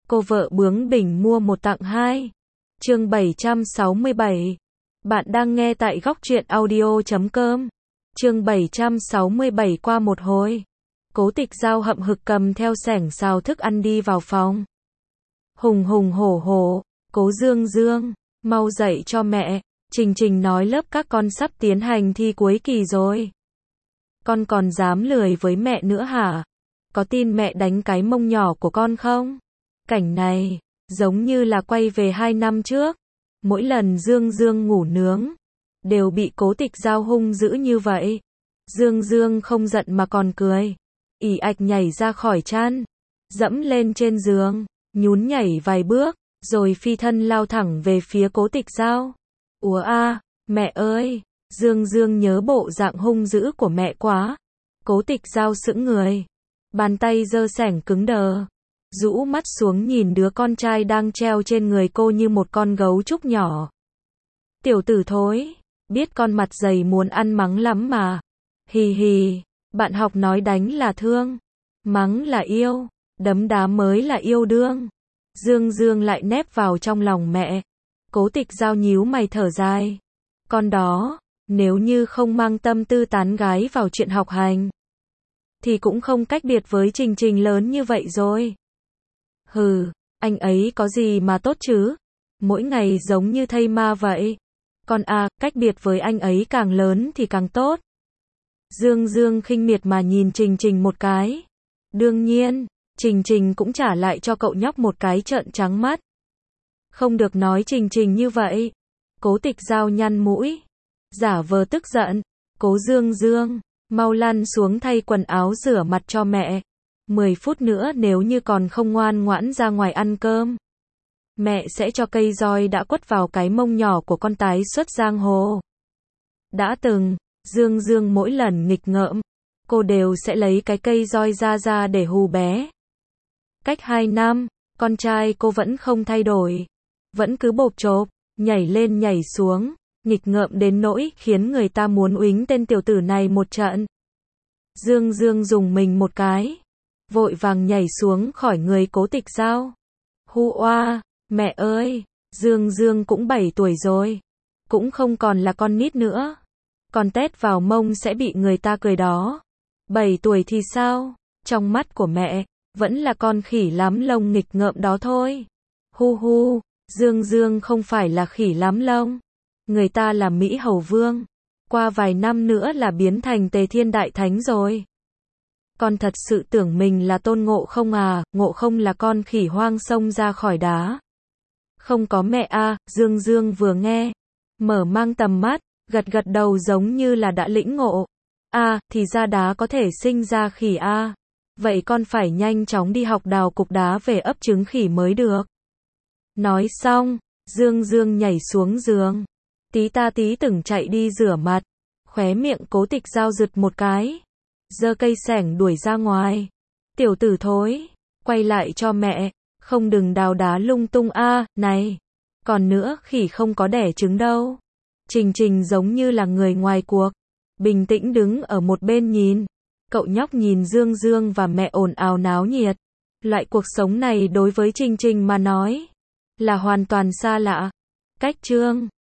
Cô vợ bướng bỉnh mua một tặng hai. Chương 767. Bạn đang nghe tại góc truyện audio.com. Chương 767. Qua một hồi, Cố Tịch Dao hậm hực cầm theo xẻng xào thức ăn đi vào phòng. Hùng hùng hổ hổ, Cố Dương Dương, mau dậy cho mẹ, Trình Trình nói lớp các con sắp tiến hành thi cuối kỳ rồi. Con còn dám lười với mẹ nữa hả? Có tin mẹ đánh cái mông nhỏ của con không? Cảnh này, giống như là quay về 2 năm trước. Mỗi lần Dương Dương ngủ nướng, đều bị Cố Tịch Dao hung dữ như vậy. Dương Dương không giận mà còn cười. Ì ạch nhảy ra khỏi chăn, dẫm lên trên giường, nhún nhảy vài bước, rồi phi thân lao thẳng về phía Cố Tịch Dao. Úa a, mẹ ơi, Dương Dương nhớ bộ dạng hung dữ của mẹ quá. Cố Tịch Dao sững người, bàn tay giơ xẻng cứng đờ, rũ mắt xuống nhìn đứa con trai đang treo trên người cô như một con gấu trúc nhỏ. Tiểu tử thối, biết con mặt dày muốn ăn mắng lắm mà. Hì hì, bạn học nói đánh là thương, mắng là yêu, đấm đá mới là yêu đương. Dương Dương lại nép vào trong lòng mẹ. Cố Tịch Dao nhíu mày thở dài. Con đó, nếu như không mang tâm tư tán gái vào chuyện học hành, thì cũng không cách biệt với Trình Trình lớn như vậy rồi. Hừ, anh ấy có gì mà tốt chứ? Mỗi ngày giống như thây ma vậy. Con à, cách biệt với anh ấy càng lớn thì càng tốt. Dương Dương khinh miệt mà nhìn Trình Trình một cái. Đương nhiên, Trình Trình cũng trả lại cho cậu nhóc một cái trợn trắng mắt. Không được nói Trình Trình như vậy. Cố Tịch Dao nhăn mũi, giả vờ tức giận. Cố Dương Dương, mau lăn xuống thay quần áo rửa mặt cho mẹ. 10 phút nữa nếu như còn không ngoan ngoãn ra ngoài ăn cơm, mẹ sẽ cho cây roi đã quất vào cái mông nhỏ của con tái xuất giang hồ. Đã từng, Dương Dương mỗi lần nghịch ngợm, cô đều sẽ lấy cái cây roi ra để hù bé. Cách 2 năm, con trai cô vẫn không thay đổi, vẫn cứ bộp chộp, nhảy lên nhảy xuống, nghịch ngợm đến nỗi khiến người ta muốn uýnh tên tiểu tử này một trận. Dương Dương dùng mình một cái, vội vàng nhảy xuống khỏi người Cố Tịch Dao. Hu oa, mẹ ơi, Dương Dương cũng 7 tuổi rồi, cũng không còn là con nít nữa. Còn tét vào mông sẽ bị người ta cười đó. 7 tuổi thì sao? Trong mắt của mẹ, vẫn là con khỉ lắm lông nghịch ngợm đó thôi. Hu hu, Dương Dương không phải là khỉ lắm lông. Người ta là Mỹ Hầu Vương. Qua vài năm nữa là biến thành Tề Thiên Đại Thánh rồi. Con thật sự tưởng mình là Tôn Ngộ Không à? Ngộ Không là con khỉ hoang xông ra khỏi đá. Không có mẹ à? Dương Dương vừa nghe, mở mang tầm mắt, gật gật đầu giống như là đã lĩnh ngộ. À, thì ra đá có thể sinh ra khỉ à? Vậy con phải nhanh chóng đi học đào cục đá về ấp trứng khỉ mới được. Nói xong, Dương Dương nhảy xuống giường, tí ta tí tửng chạy đi rửa mặt. Khóe miệng Cố Tịch Dao giật một cái, giơ cây xẻng đuổi ra ngoài. Tiểu tử thối, quay lại cho mẹ, không đừng đào đá lung tung a. Này, còn nữa, khỉ không có đẻ trứng đâu. Trình Trình giống như là người ngoài cuộc, bình tĩnh đứng ở một bên nhìn. Cậu nhóc nhìn Dương Dương và mẹ ồn ào náo nhiệt. Loại cuộc sống này đối với Trình Trình mà nói là hoàn toàn xa lạ. Cách chương